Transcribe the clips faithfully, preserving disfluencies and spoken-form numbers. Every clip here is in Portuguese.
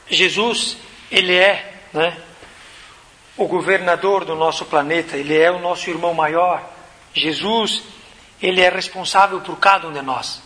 Jesus, Ele é, né, o governador do nosso planeta, Ele é o nosso irmão maior. Jesus, Ele é responsável por cada um de nós.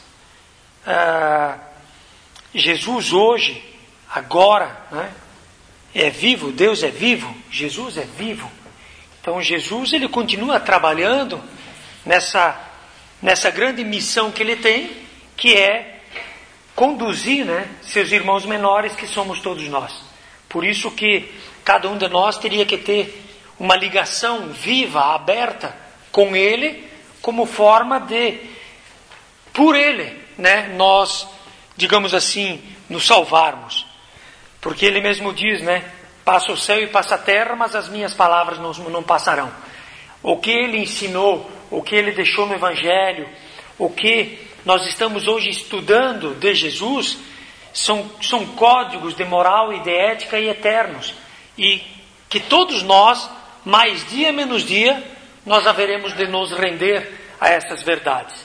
Ah, Jesus hoje, agora, né, é vivo, Deus é vivo, Jesus é vivo. Então Jesus, Ele continua trabalhando nessa, nessa grande missão que Ele tem, que é conduzir, né, seus irmãos menores, que somos todos nós. Por isso que cada um de nós teria que ter uma ligação viva, aberta com Ele, como forma de, por Ele, né, nós, digamos assim, nos salvarmos. Porque Ele mesmo diz, né, passa o céu e passa a terra, mas as minhas palavras não, não passarão. O que Ele ensinou, o que Ele deixou no Evangelho, o que nós estamos hoje estudando de Jesus, são, são códigos de moral e de ética e eternos. E que todos nós, mais dia menos dia, nós haveremos de nos render a essas verdades.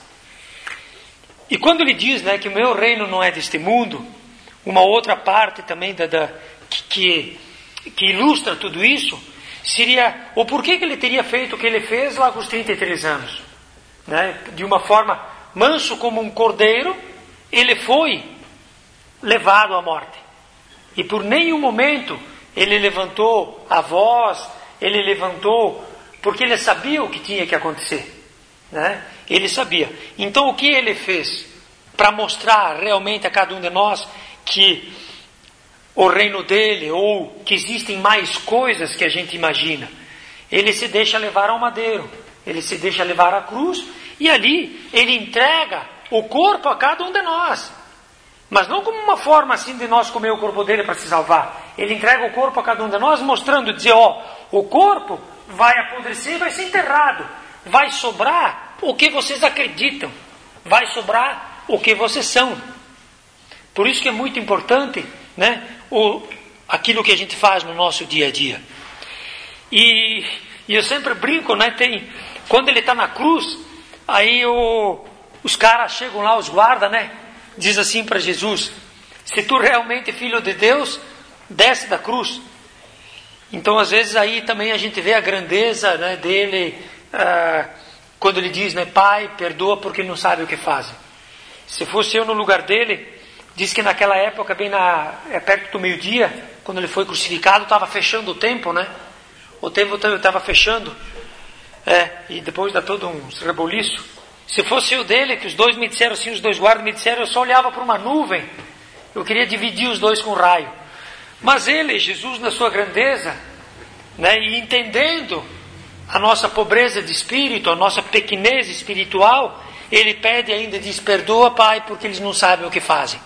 E quando Ele diz, né, que o meu reino não é deste mundo, uma outra parte também da, da, que, que ilustra tudo isso, seria o porquê que Ele teria feito o que Ele fez lá com os trinta e três anos. Né? De uma forma manso como um cordeiro, Ele foi levado à morte. E por nenhum momento Ele levantou a voz, Ele levantou, porque Ele sabia o que tinha que acontecer. Né? Ele sabia. Então o que Ele fez para mostrar realmente a cada um de nós que o reino dele, ou que existem mais coisas que a gente imagina? Ele se deixa levar ao madeiro, Ele se deixa levar à cruz, e ali Ele entrega o corpo a cada um de nós. Mas não como uma forma assim de nós comer o corpo dele para se salvar. Ele entrega o corpo a cada um de nós, mostrando, dizer, ó, o corpo vai apodrecer, vai ser enterrado. Vai sobrar o que vocês acreditam. Vai sobrar o que vocês são. Por isso que é muito importante, né, o, aquilo que a gente faz no nosso dia a dia. E, e eu sempre brinco, né, tem, quando Ele está na cruz, aí o, os caras chegam lá, os guardas, né, diz assim para Jesus, se tu realmente é filho de Deus, desce da cruz. Então às vezes aí também a gente vê a grandeza, né, dele, ah, quando Ele diz, né, Pai, perdoa porque não sabe o que fazem. Se fosse eu no lugar dele, diz que naquela época, bem na, é perto do meio-dia, quando Ele foi crucificado, estava fechando o tempo, né? O tempo estava fechando, é, e depois dá todo um reboliço. Se fosse eu dele, que os dois me disseram assim, os dois guardas me disseram, eu só olhava para uma nuvem, eu queria dividir os dois com um raio. Mas Ele, Jesus, na sua grandeza, né, e entendendo a nossa pobreza de espírito, a nossa pequenez espiritual, Ele pede ainda, diz, perdoa, Pai, porque eles não sabem o que fazem.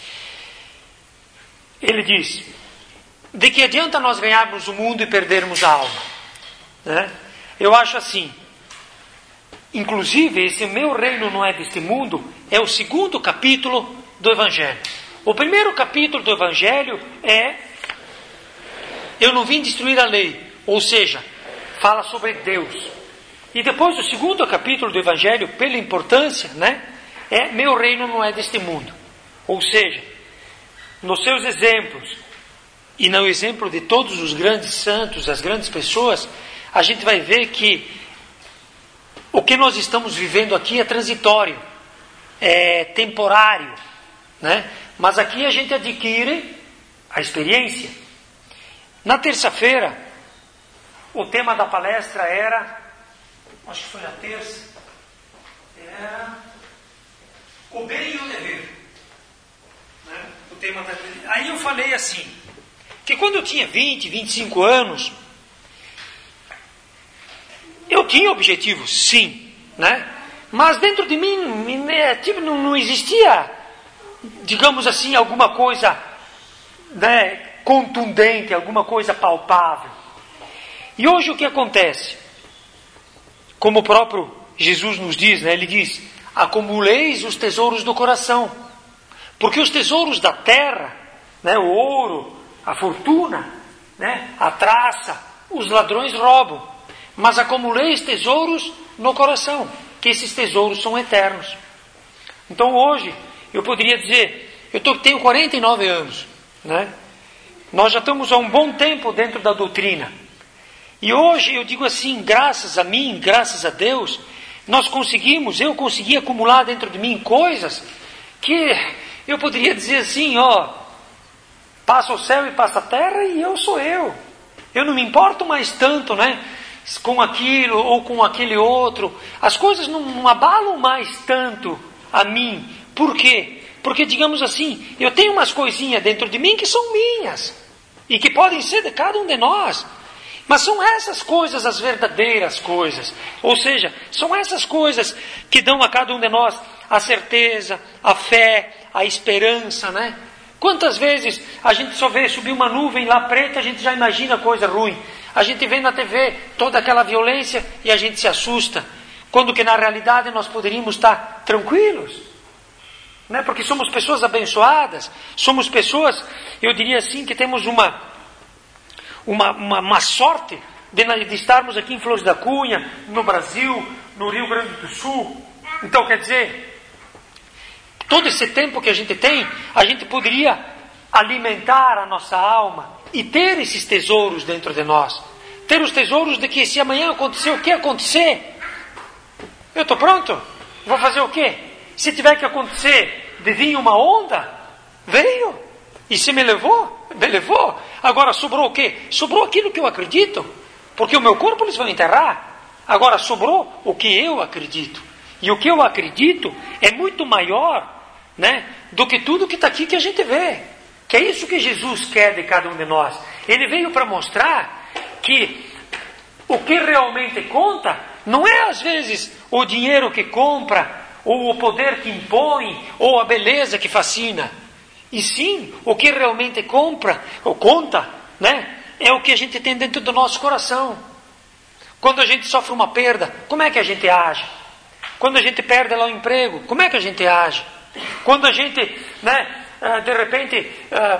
Ele diz, de que adianta nós ganharmos o mundo e perdermos a alma? Né? Eu acho assim, inclusive, esse meu reino não é deste mundo, é o segundo capítulo do Evangelho. O primeiro capítulo do Evangelho é, eu não vim destruir a lei, ou seja, fala sobre Deus. E depois o segundo capítulo do Evangelho, pela importância, né, é meu reino não é deste mundo. Ou seja, nos seus exemplos, e no exemplo de todos os grandes santos, as grandes pessoas, a gente vai ver que o que nós estamos vivendo aqui é transitório, é temporário, né? Mas aqui a gente adquire a experiência. Na terça-feira, o tema da palestra era, acho que foi na terça, era o bem e o dever. Né? O tema da... Aí eu falei assim, que quando eu tinha vinte, vinte e cinco anos, eu tinha objetivos, sim, né? Mas dentro de mim, né, tipo, não, não existia, digamos assim, alguma coisa, né, contundente, alguma coisa palpável. E hoje o que acontece? Como o próprio Jesus nos diz, né, Ele diz, acumuleis os tesouros do coração, porque os tesouros da terra, né, o ouro, a fortuna, né, a traça, os ladrões roubam. Mas acumuleis tesouros no coração, que esses tesouros são eternos. Então hoje, eu poderia dizer, eu tô, tenho quarenta e nove anos, né? Nós já estamos há um bom tempo dentro da doutrina. E hoje eu digo assim, graças a mim, graças a Deus, nós conseguimos, eu consegui acumular dentro de mim coisas que eu poderia dizer assim, ó, passa o céu e passa a terra e eu sou eu. Eu não me importo mais tanto, né, com aquilo ou com aquele outro. As coisas não, não abalam mais tanto a mim. Por quê? Porque, digamos assim, eu tenho umas coisinhas dentro de mim que são minhas e que podem ser de cada um de nós. Mas são essas coisas as verdadeiras coisas. Ou seja, são essas coisas que dão a cada um de nós a certeza, a fé, a esperança, né? Quantas vezes a gente só vê subir uma nuvem lá preta, a gente já imagina coisa ruim. A gente vê na T V toda aquela violência e a gente se assusta. Quando que na realidade nós poderíamos estar tranquilos. Né? Porque somos pessoas abençoadas. Somos pessoas, eu diria assim, que temos uma... Uma, uma, uma sorte de, de estarmos aqui em Flores da Cunha, no Brasil, no Rio Grande do Sul. Então, quer dizer, todo esse tempo que a gente tem, a gente poderia alimentar a nossa alma e ter esses tesouros dentro de nós. Ter os tesouros de que se amanhã acontecer o que acontecer, eu estou pronto. Vou fazer o quê? Se tiver que acontecer de vir uma onda, veio. E se me levou, me levou. Agora sobrou o quê? Sobrou aquilo que eu acredito. Porque o meu corpo eles vão enterrar. Agora sobrou o que eu acredito. E o que eu acredito é muito maior, né, do que tudo que está aqui que a gente vê. Que é isso que Jesus quer de cada um de nós. Ele veio para mostrar que o que realmente conta não é às vezes o dinheiro que compra, ou o poder que impõe, ou a beleza que fascina. E sim, o que realmente compra, ou conta, né, é o que a gente tem dentro do nosso coração. Quando a gente sofre uma perda, como é que a gente age? Quando a gente perde lá o emprego, como é que a gente age? Quando a gente, né, de repente,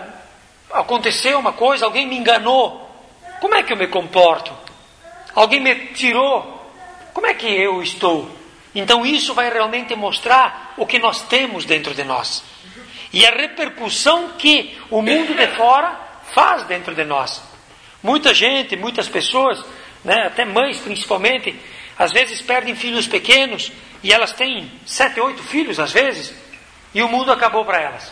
aconteceu uma coisa, alguém me enganou, como é que eu me comporto? Alguém me tirou, como é que eu estou? Então isso vai realmente mostrar o que nós temos dentro de nós. E a repercussão que o mundo de fora faz dentro de nós. Muita gente, muitas pessoas, né, até mães principalmente, às vezes perdem filhos pequenos e elas têm sete, oito filhos às vezes, e o mundo acabou para elas.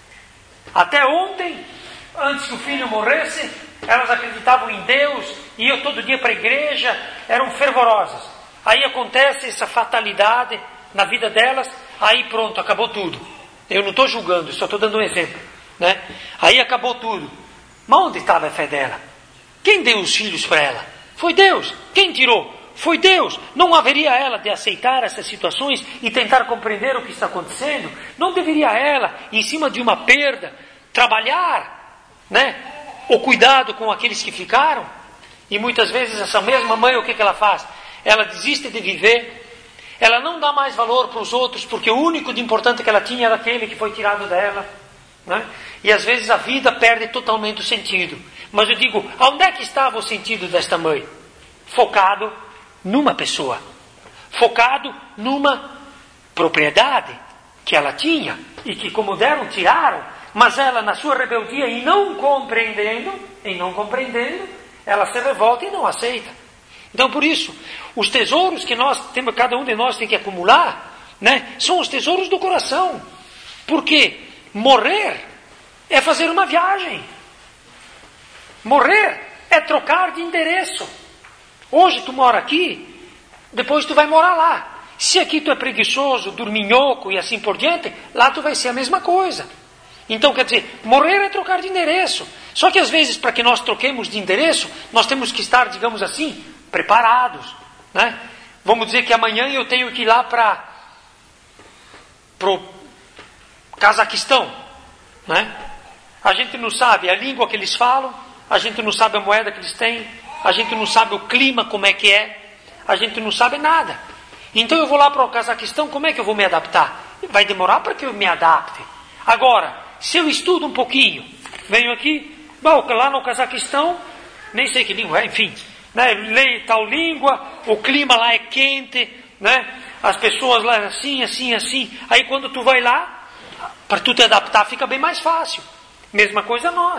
Até ontem, antes que o filho morresse, elas acreditavam em Deus, iam todo dia para a igreja, eram fervorosas. Aí acontece essa fatalidade na vida delas, aí pronto, acabou tudo. Eu não estou julgando, só estou dando um exemplo, né? Aí acabou tudo. Mas onde estava a fé dela? Quem deu os filhos para ela? Foi Deus. Quem tirou? Foi Deus. Não haveria ela de aceitar essas situações e tentar compreender o que está acontecendo? Não deveria ela, em cima de uma perda, trabalhar, né, o cuidado com aqueles que ficaram? E muitas vezes essa mesma mãe, o que, que ela faz? Ela desiste de viver. Ela não dá mais valor para os outros, porque o único de importante que ela tinha era aquele que foi tirado dela, né? E às vezes a vida perde totalmente o sentido. Mas eu digo, onde é que estava o sentido desta mãe? Focado numa pessoa. Focado numa propriedade que ela tinha. E que como deram, tiraram. Mas ela na sua rebeldia e não compreendendo, e não compreendendo, ela se revolta e não aceita. Então, por isso, os tesouros que nós temos, cada um de nós tem que acumular, né, são os tesouros do coração. Porque morrer é fazer uma viagem. Morrer é trocar de endereço. Hoje tu mora aqui, depois tu vai morar lá. Se aqui tu é preguiçoso, dorminhoco e assim por diante, lá tu vai ser a mesma coisa. Então, quer dizer, morrer é trocar de endereço. Só que às vezes, para que nós troquemos de endereço, nós temos que estar, digamos assim, preparados, né? Vamos dizer que amanhã eu tenho que ir lá para o Cazaquistão, né? A gente não sabe a língua que eles falam, a gente não sabe a moeda que eles têm, a gente não sabe o clima como é que é, a gente não sabe nada. Então eu vou lá para o Cazaquistão, como é que eu vou me adaptar? Vai demorar para que eu me adapte. Agora, se eu estudo um pouquinho, venho aqui, bom, lá no Cazaquistão, nem sei que língua é, enfim, né, leio tal língua, o clima lá é quente, né, as pessoas lá assim, assim, assim. Aí quando tu vai lá, para tu te adaptar fica bem mais fácil. Mesma coisa nós.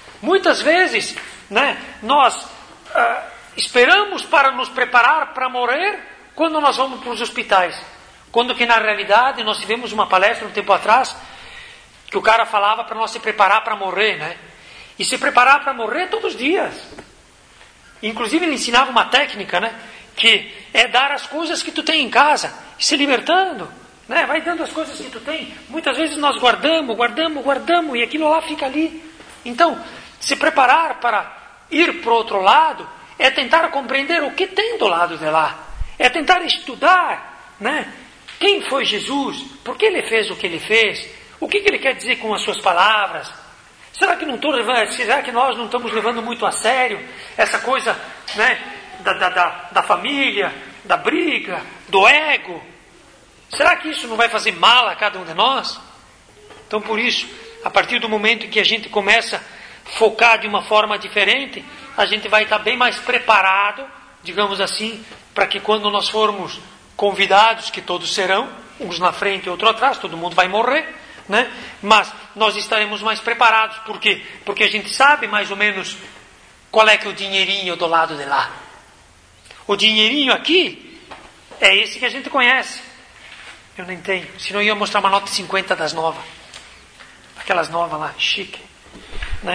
Muitas vezes, né, nós ah, esperamos para nos preparar para morrer quando nós vamos para os hospitais. Quando que na realidade nós tivemos uma palestra um tempo atrás que o cara falava para nós se preparar para morrer, né? E se preparar para morrer todos os dias. Inclusive ele ensinava uma técnica, né? Que é dar as coisas que tu tem em casa, se libertando, né? Vai dando as coisas que tu tem. Muitas vezes nós guardamos, guardamos, guardamos e aquilo lá fica ali. Então, se preparar para ir para o outro lado é tentar compreender o que tem do lado de lá. É tentar estudar, né? Quem foi Jesus? Por que ele fez o que ele fez? O que, que ele quer dizer com as suas palavras? Será que, não tô levando, será que nós não estamos levando muito a sério essa coisa, né, da, da, da, da família, da briga, do ego? Será que isso não vai fazer mal a cada um de nós? Então, por isso, a partir do momento em que a gente começa a focar de uma forma diferente, a gente vai estar bem mais preparado, digamos assim, para que quando nós formos convidados, que todos serão, uns na frente e outros atrás, todo mundo vai morrer, né? Mas nós estaremos mais preparados. Por quê? Porque a gente sabe mais ou menos qual é que é o dinheirinho do lado de lá. O dinheirinho aqui é esse que a gente conhece. Eu nem tenho, senão eu ia mostrar uma nota de cinquenta das novas. Aquelas novas lá, chique, né?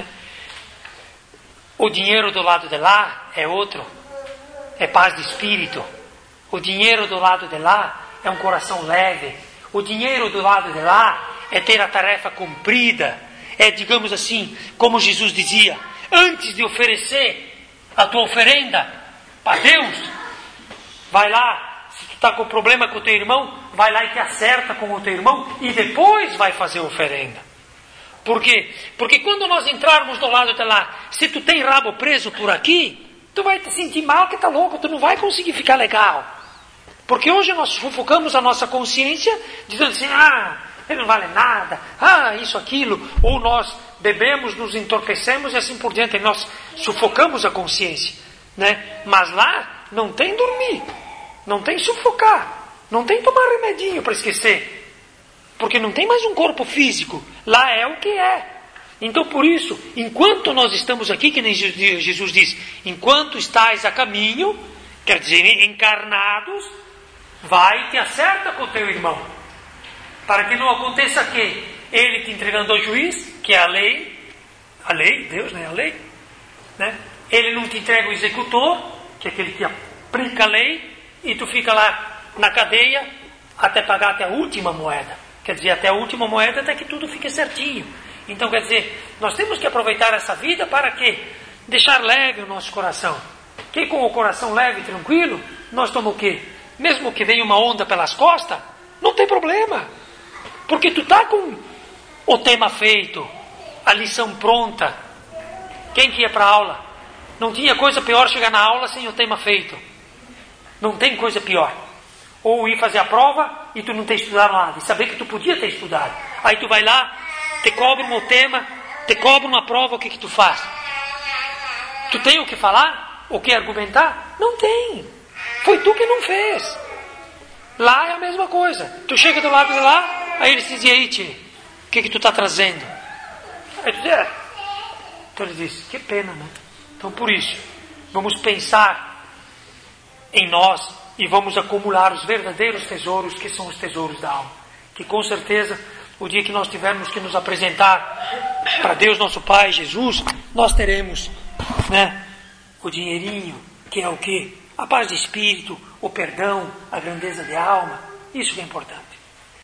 O dinheiro do lado de lá é outro. É paz de espírito. O dinheiro do lado de lá é um coração leve. O dinheiro do lado de lá é ter a tarefa cumprida. É, digamos assim, como Jesus dizia, antes de oferecer a tua oferenda para Deus, vai lá, se tu está com problema com o teu irmão, vai lá e te acerta com o teu irmão e depois vai fazer a oferenda. Por quê? Porque quando nós entrarmos do lado de lá, se tu tem rabo preso por aqui, tu vai te sentir mal, que tá louco, tu não vai conseguir ficar legal. Porque hoje nós sufocamos a nossa consciência, dizendo assim, ah, ele não vale nada, ah, isso, aquilo, ou nós bebemos, nos entorpecemos e assim por diante, e nós sufocamos a consciência, né? Mas lá não tem dormir, não tem sufocar, não tem tomar remedinho para esquecer, porque não tem mais um corpo físico, lá é o que é. Então por isso, enquanto nós estamos aqui, que nem Jesus diz, enquanto estais a caminho, quer dizer, encarnados, vai e te acerta com o teu irmão, para que não aconteça que ele te entregando ao juiz, que é a lei, a lei, Deus, né, a lei, né? Ele não te entrega o executor, que é aquele que aplica a lei, e tu fica lá na cadeia até pagar até a última moeda, quer dizer, até a última moeda até que tudo fique certinho. Então quer dizer, nós temos que aproveitar essa vida para quê? Deixar leve o nosso coração, que com o coração leve e tranquilo, nós estamos o quê? Mesmo que venha uma onda pelas costas, não tem problema. Porque tu está com o tema feito, a lição pronta. Quem que ia para a aula? Não tinha coisa pior chegar na aula sem o tema feito. Não tem coisa pior. Ou ir fazer a prova e tu não ter estudado nada. E saber que tu podia ter estudado. Aí tu vai lá, te cobram o tema, te cobram uma prova, o que que tu faz? Tu tem o que falar? O que argumentar? Não tem. Foi tu que não fez. Lá é a mesma coisa. Tu chega do lado de lá, aí ele diz, e aí, tio, o que que tu está trazendo? Aí tu diz, é. Então ele diz, que pena, né? Então por isso, vamos pensar em nós e vamos acumular os verdadeiros tesouros, que são os tesouros da alma. Que com certeza, o dia que nós tivermos que nos apresentar para Deus, nosso Pai, Jesus, nós teremos, né, o dinheirinho, que é o quê? A paz de espírito, o perdão, a grandeza de alma. Isso que é importante.